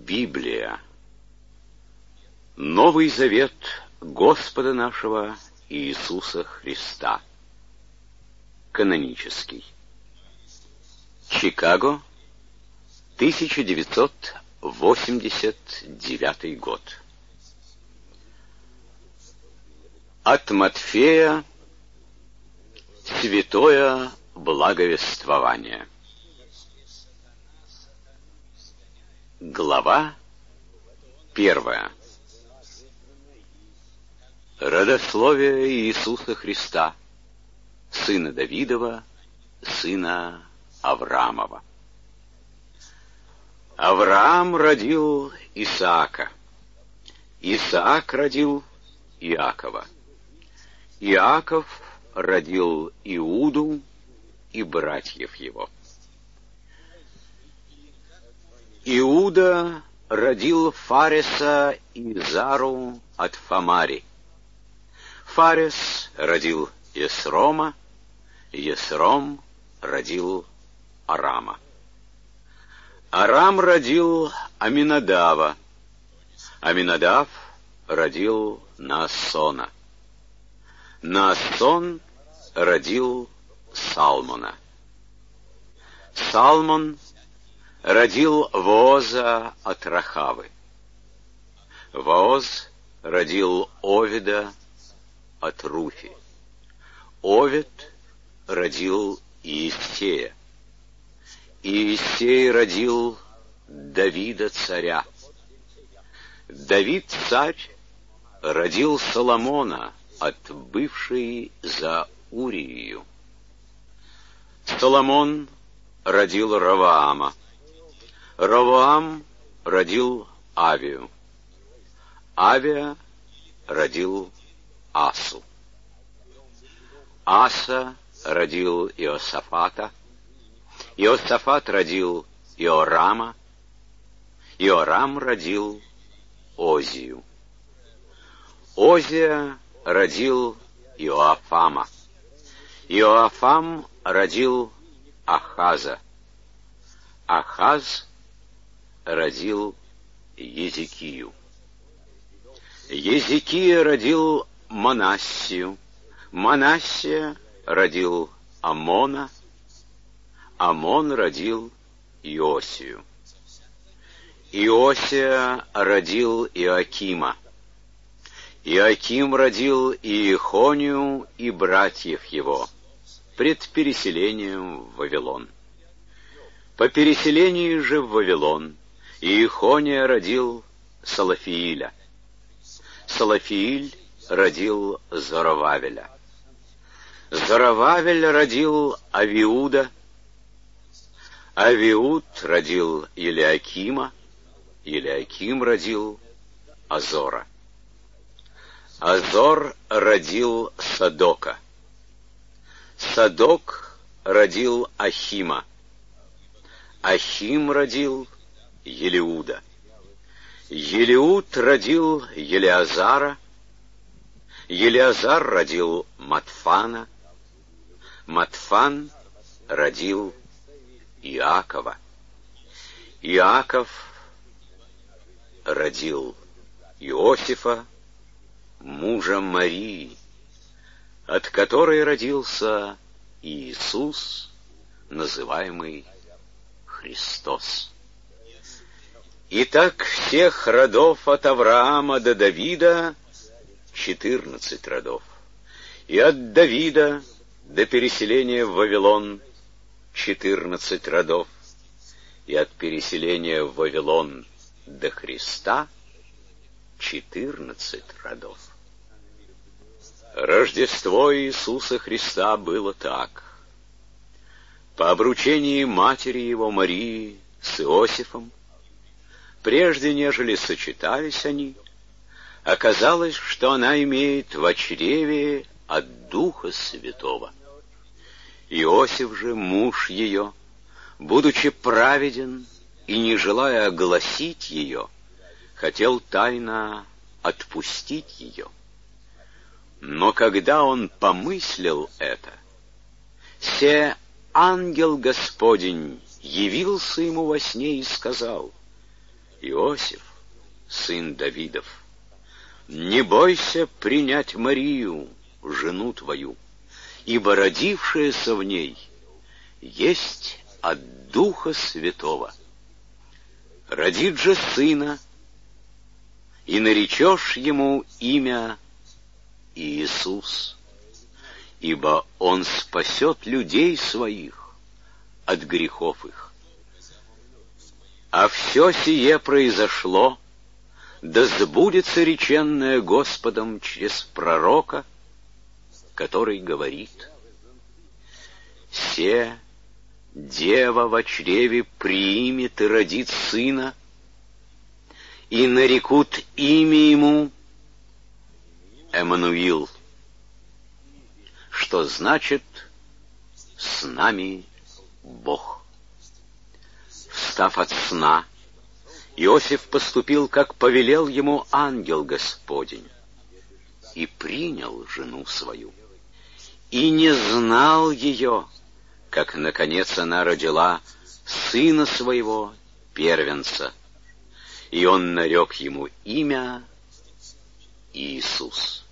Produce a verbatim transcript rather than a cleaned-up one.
Библия. Новый Завет Господа нашего Иисуса Христа. Канонический. Чикаго, тысяча девятьсот восемьдесят девятый год. От Матфея. Святое благовествование. Глава первая. Родословие Иисуса Христа, сына Давидова, сына Авраамова. Авраам родил Исаака, Исаак родил Иакова, Иаков родил Иуду и братьев его. Иуда родил Фареса и Зару от Фамари. Фарес родил Есрома, Есром родил Арама. Арам родил Аминадава, Аминадав родил Наасона. Наасон родил Салмона. Салмон родил Вооза от Рахавы. Вооз родил Оведа от Руфи. Овед родил Иессея. Иессей родил Давида царя. Давид царь родил Соломона от бывшей за Урию. Соломон родил Раваама. Раваам родил Авию. Авия родил Асу. Аса родил Иосафата. Иосафат родил Иорама. Иорам родил Озию. Озия родил Иоафама. Иоафам родил Ахаза. Ахаз родил Езекию. Езекия родил Манассию. Манассия родил Амона. Амон родил Иосию. Иосия родил Иоакима. Иоаким родил Иехонию и братьев его пред переселением в Вавилон. По переселении же в Вавилон Иехония родил Салафииля. Салафииль родил Зоровавеля. Зоровавель родил Авиуда. Авиуд родил Елиакима. Елиаким родил Азора. Азор родил Садока. Садок родил Ахима. Ахим родил Елиуда. Елиуд родил Елиазара. Елиазар родил Матфана. Матфан родил Иакова. Иаков родил Иосифа, мужа Марии, от которой родился Иисус, называемый Христос. Итак, всех родов от Авраама до Давида четырнадцать родов, и от Давида до переселения в Вавилон четырнадцать родов, и от переселения в Вавилон до Христа четырнадцать родов. Рождество Иисуса Христа было так. По обручении матери его Марии с Иосифом, прежде нежели сочетались они, оказалось, что она имеет в чреве от Духа Святого. Иосиф же, муж ее, будучи праведен и не желая огласить ее, хотел тайно отпустить ее. Но когда он помыслил это, се ангел Господень явился ему во сне и сказал: Иосиф, сын Давидов, не бойся принять Марию, жену твою, ибо родившаяся в ней есть от Духа Святого. Родит же сына, и наречешь ему имя Иисус, ибо он спасет людей своих от грехов их. А все сие произошло, да сбудется реченное Господом через пророка, который говорит: «Се дева во чреве примет и родит сына, и нарекут имя ему Эммануил», что значит «с нами Бог». Встав от сна, Иосиф поступил, как повелел ему ангел Господень, и принял жену свою, и не знал ее, как, наконец, она родила сына своего, первенца, и он нарек ему имя Иисус.